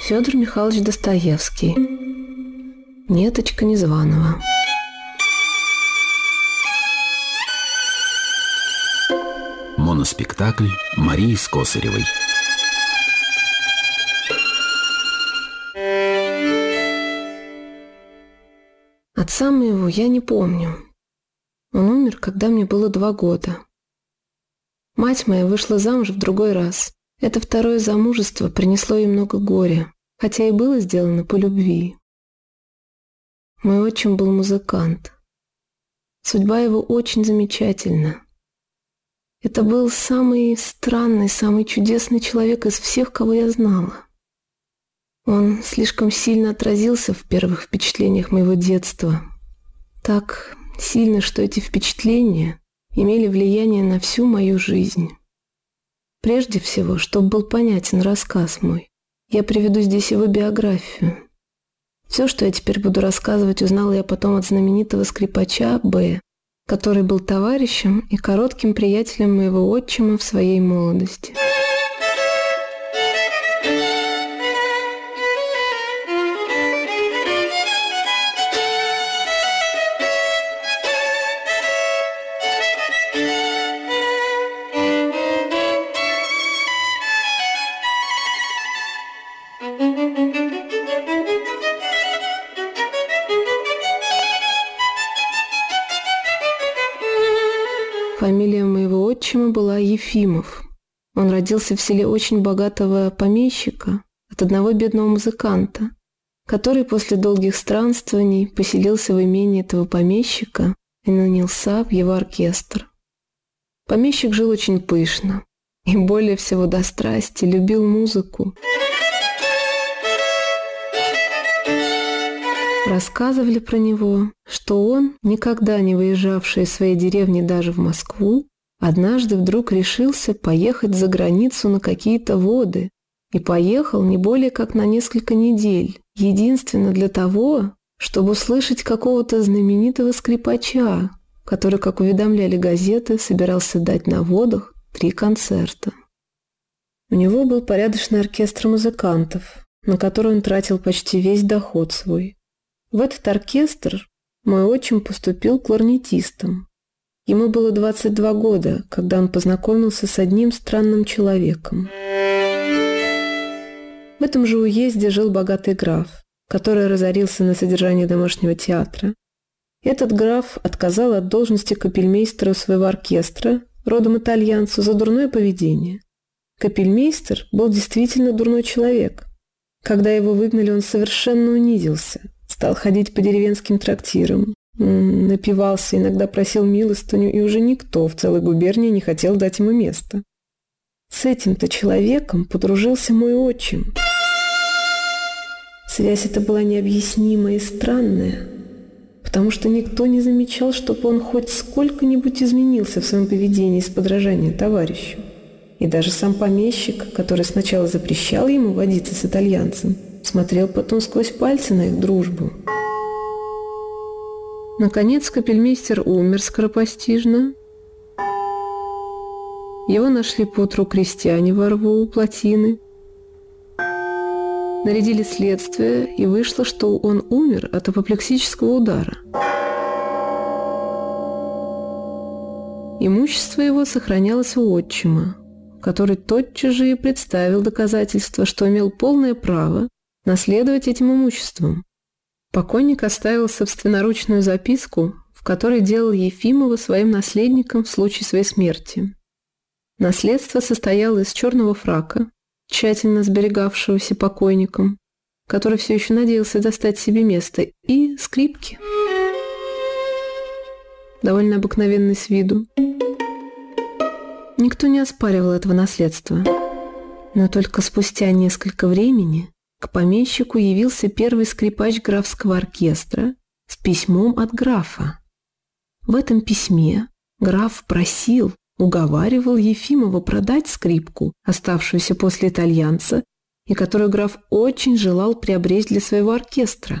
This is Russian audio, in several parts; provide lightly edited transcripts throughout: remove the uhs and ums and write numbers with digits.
Федор Михайлович Достоевский. Неточка Незваного. Моноспектакль Марии Скосаревой. Отца моего я не помню. Он умер, когда мне было 2 года. Мать моя вышла замуж в другой раз. Это второе замужество принесло ей много горя, хотя и было сделано по любви. Мой отчим был музыкант. Судьба его очень замечательна. Это был самый странный, самый чудесный человек из всех, кого я знала. Он слишком сильно отразился в первых впечатлениях моего детства. Так сильно, что эти впечатления имели влияние на всю мою жизнь. Прежде всего, чтобы был понятен рассказ мой, я приведу здесь его биографию. Все, что я теперь буду рассказывать, узнала я потом от знаменитого скрипача Б., который был товарищем и коротким приятелем моего отчима в своей молодости. Фамилия моего отчима была Ефимов. Он родился в селе очень богатого помещика от одного бедного музыканта, который после долгих странствований поселился в имении этого помещика и нанялся в его оркестр. Помещик жил очень пышно и более всего до страсти любил музыку. Рассказывали про него, что он, никогда не выезжавший из своей деревни даже в Москву, однажды вдруг решился поехать за границу на какие-то воды и поехал не более как на несколько недель, единственно для того, чтобы услышать какого-то знаменитого скрипача, который, как уведомляли газеты, собирался дать на водах 3 концерта. У него был порядочный оркестр музыкантов, на который он тратил почти весь доход свой. В этот оркестр мой отчим поступил кларнетистом. Ему было 22 года, когда он познакомился с одним странным человеком. В этом же уезде жил богатый граф, который разорился на содержание домашнего театра. Этот граф отказал от должности капельмейстера своего оркестра, родом итальянцу, за дурное поведение. Капельмейстер был действительно дурной человек. Когда его выгнали, он совершенно унизился. Стал ходить по деревенским трактирам, напивался, иногда просил милостыню, и уже никто в целой губернии не хотел дать ему место. С этим-то человеком подружился мой отчим. Связь эта была необъяснимая и странная, потому что никто не замечал, чтобы он хоть сколько-нибудь изменился в своем поведении из подражания товарищу. И даже сам помещик, который сначала запрещал ему водиться с итальянцем, смотрел потом сквозь пальцы на их дружбу. Наконец капельмейстер умер скоропостижно. Его нашли поутру крестьяне во рву у плотины. Нарядили следствие, и вышло, что он умер от апоплексического удара. Имущество его сохранялось у отчима, который тотчас же и представил доказательства, что имел полное право наследовать этим имуществом. Покойник оставил собственноручную записку, в которой делал Ефимова своим наследником в случае своей смерти. Наследство состояло из черного фрака, тщательно сберегавшегося покойником, который все еще надеялся достать себе место, и скрипки. Довольно обыкновенный с виду. Никто не оспаривал этого наследства, но только спустя несколько времени к помещику явился первый скрипач графского оркестра с письмом от графа. В этом письме граф просил, уговаривал Ефимова продать скрипку, оставшуюся после итальянца, и которую граф очень желал приобрести для своего оркестра.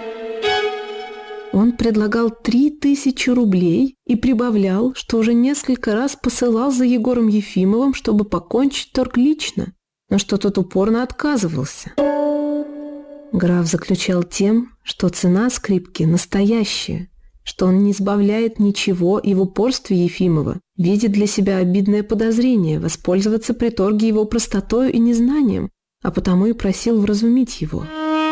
Он предлагал 3000 рублей и прибавлял, что уже несколько раз посылал за Егором Ефимовым, чтобы покончить торг лично, но что тот упорно отказывался. Граф заключал тем, что цена скрипки настоящая, что он не избавляет ничего, и в упорстве Ефимова видит для себя обидное подозрение воспользоваться при торге его простотою и незнанием, а потому и просил вразумить его.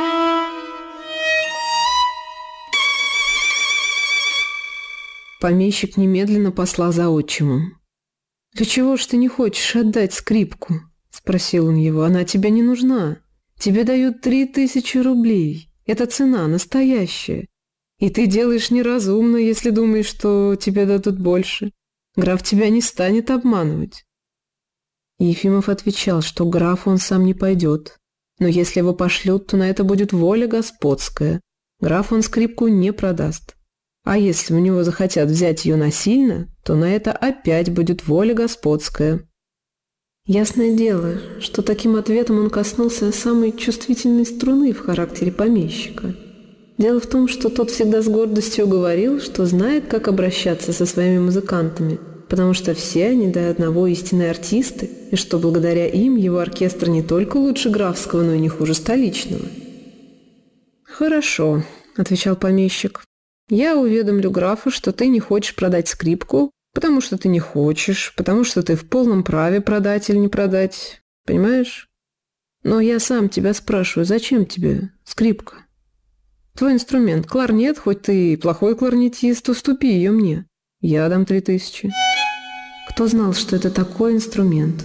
Помещик немедленно послал за отчимом. «Для чего ж ты не хочешь отдать скрипку?» – спросил он его. «Она тебе не нужна. Тебе дают 3000 рублей. Это цена настоящая. И ты делаешь неразумно, если думаешь, что тебе дадут больше. Граф тебя не станет обманывать». Ефимов отвечал, что графу он сам не пойдет. Но если его пошлют, то на это будет воля господская. Граф он скрипку не продаст. А если у него захотят взять ее насильно, то на это опять будет воля господская. Ясное дело, что таким ответом он коснулся самой чувствительной струны в характере помещика. Дело в том, что тот всегда с гордостью говорил, что знает, как обращаться со своими музыкантами, потому что все они до одного истинные артисты, и что благодаря им его оркестр не только лучше графского, но и не хуже столичного. «Хорошо», — отвечал помещик. «Я уведомлю графа, что ты не хочешь продать скрипку, потому что ты не хочешь, потому что ты в полном праве продать или не продать. Понимаешь? Но я сам тебя спрашиваю, зачем тебе скрипка? Твой инструмент, кларнет, хоть ты и плохой кларнетист, уступи ее мне. Я дам 3000. Кто знал, что это такой инструмент?»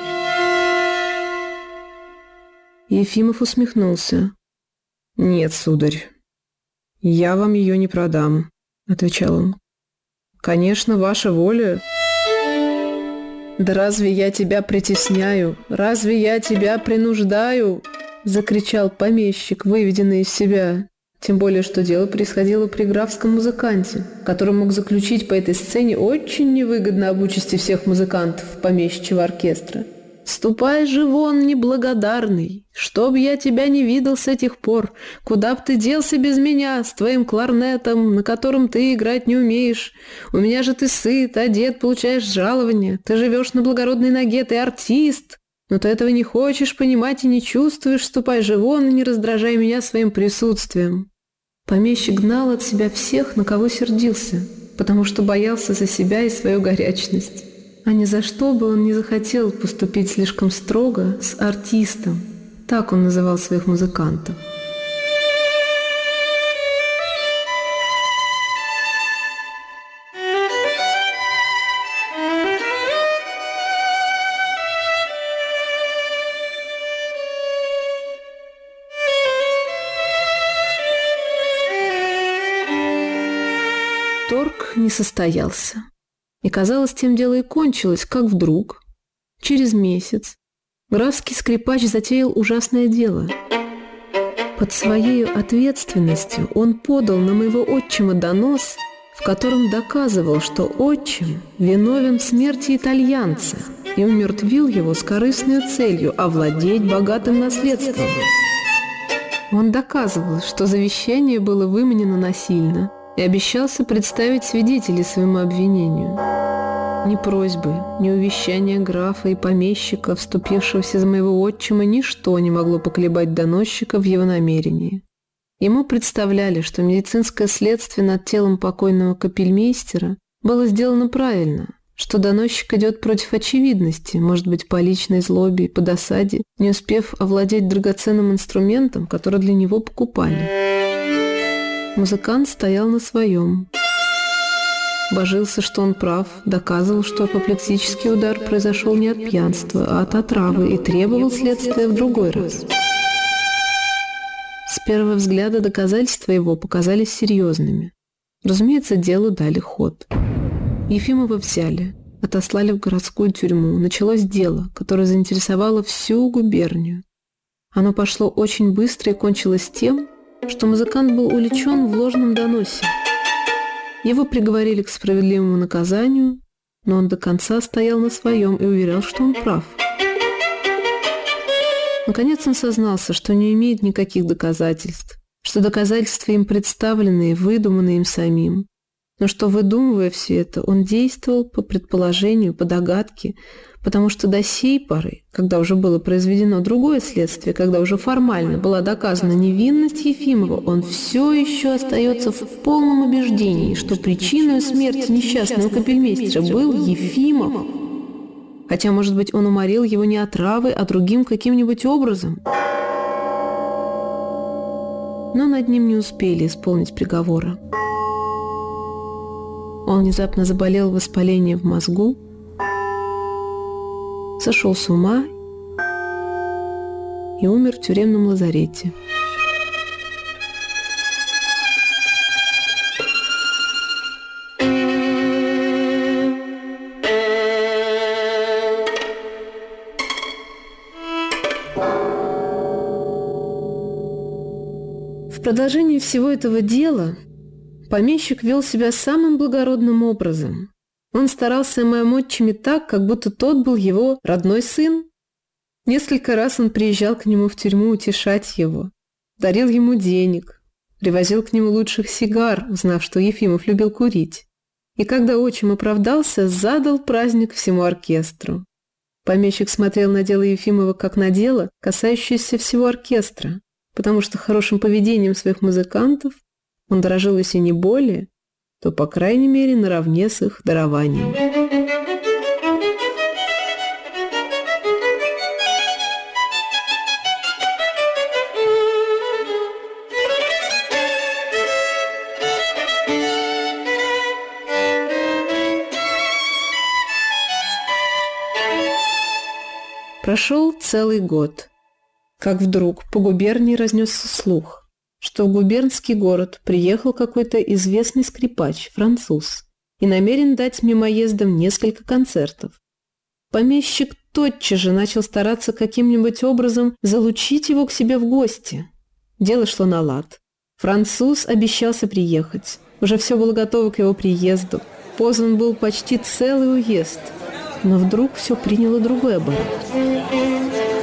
Ефимов усмехнулся. «Нет, сударь. «Я вам ее не продам», — отвечал он. «Конечно, ваша воля». «Да разве я тебя притесняю? Разве я тебя принуждаю?» — закричал помещик, выведенный из себя. Тем более, что дело происходило при графском музыканте, который мог заключить по этой сцене очень невыгодно об участи всех музыкантов помещичьего оркестра. «Ступай же вон, неблагодарный! Чтоб я тебя не видел с этих пор! Куда б ты делся без меня, с твоим кларнетом, на котором ты играть не умеешь? У меня же ты сыт, одет, получаешь жалование, ты живешь на благородной ноге, ты артист! Но ты этого не хочешь понимать и не чувствуешь, ступай же вон и не раздражай меня своим присутствием!» Помещик гнал от себя всех, на кого сердился, потому что боялся за себя и свою горячность. А ни за что бы он не захотел поступить слишком строго с артистом. Так он называл своих музыкантов. Торг не состоялся. И, казалось, тем дело и кончилось, как вдруг, через месяц, графский скрипач затеял ужасное дело. Под своей ответственностью он подал на моего отчима донос, в котором доказывал, что отчим виновен в смерти итальянца и умертвил его с корыстной целью овладеть богатым наследством. Он доказывал, что завещание было выменено насильно, и обещался представить свидетелей своему обвинению. Ни просьбы, ни увещания графа и помещика, вступившегося за моего отчима, ничто не могло поколебать доносчика в его намерении. Ему представляли, что медицинское следствие над телом покойного капельмейстера было сделано правильно, что доносчик идет против очевидности, может быть, по личной злобе и по досаде, не успев овладеть драгоценным инструментом, который для него покупали. Музыкант стоял на своем. Божился, что он прав, доказывал, что апоплексический удар произошел не от пьянства, а от отравы, и требовал следствия в другой раз. С первого взгляда доказательства его показались серьезными. Разумеется, делу дали ход. Ефимова взяли, отослали в городскую тюрьму. Началось дело, которое заинтересовало всю губернию. Оно пошло очень быстро и кончилось тем, что музыкант был уличен в ложном доносе. Его приговорили к справедливому наказанию, но он до конца стоял на своем и уверял, что он прав. Наконец он сознался, что не имеет никаких доказательств, что доказательства им представлены и выдуманы им самим. Но что, выдумывая все это, он действовал по предположению, по догадке, потому что до сей поры, когда уже было произведено другое следствие, когда уже формально была доказана невинность Ефимова, он все еще остается в полном убеждении, что причиной смерти несчастного капельмейстера был Ефимов. Хотя, может быть, он уморил его не отравой, а другим каким-нибудь образом. Но над ним не успели исполнить приговора. Он внезапно заболел воспалением в мозгу, сошел с ума и умер в тюремном лазарете. В продолжении всего этого дела помещик вел себя самым благородным образом. Он старался моим отчиме так, как будто тот был его родной сын. Несколько раз он приезжал к нему в тюрьму утешать его, дарил ему денег, привозил к нему лучших сигар, узнав, что Ефимов любил курить. И когда отчим оправдался, задал праздник всему оркестру. Помещик смотрел на дело Ефимова как на дело, касающееся всего оркестра, потому что хорошим поведением своих музыкантов он дорожил, если не более, то, по крайней мере, наравне с их дарованием. Прошел целый год, как вдруг по губернии разнесся слух, что в губернский город приехал какой-то известный скрипач, француз, и намерен дать мимоездом несколько концертов. Помещик тотчас же начал стараться каким-нибудь образом залучить его к себе в гости. Дело шло на лад. Француз обещался приехать. Уже все было готово к его приезду. Позван был почти целый уезд. Но вдруг все приняло другой оборот.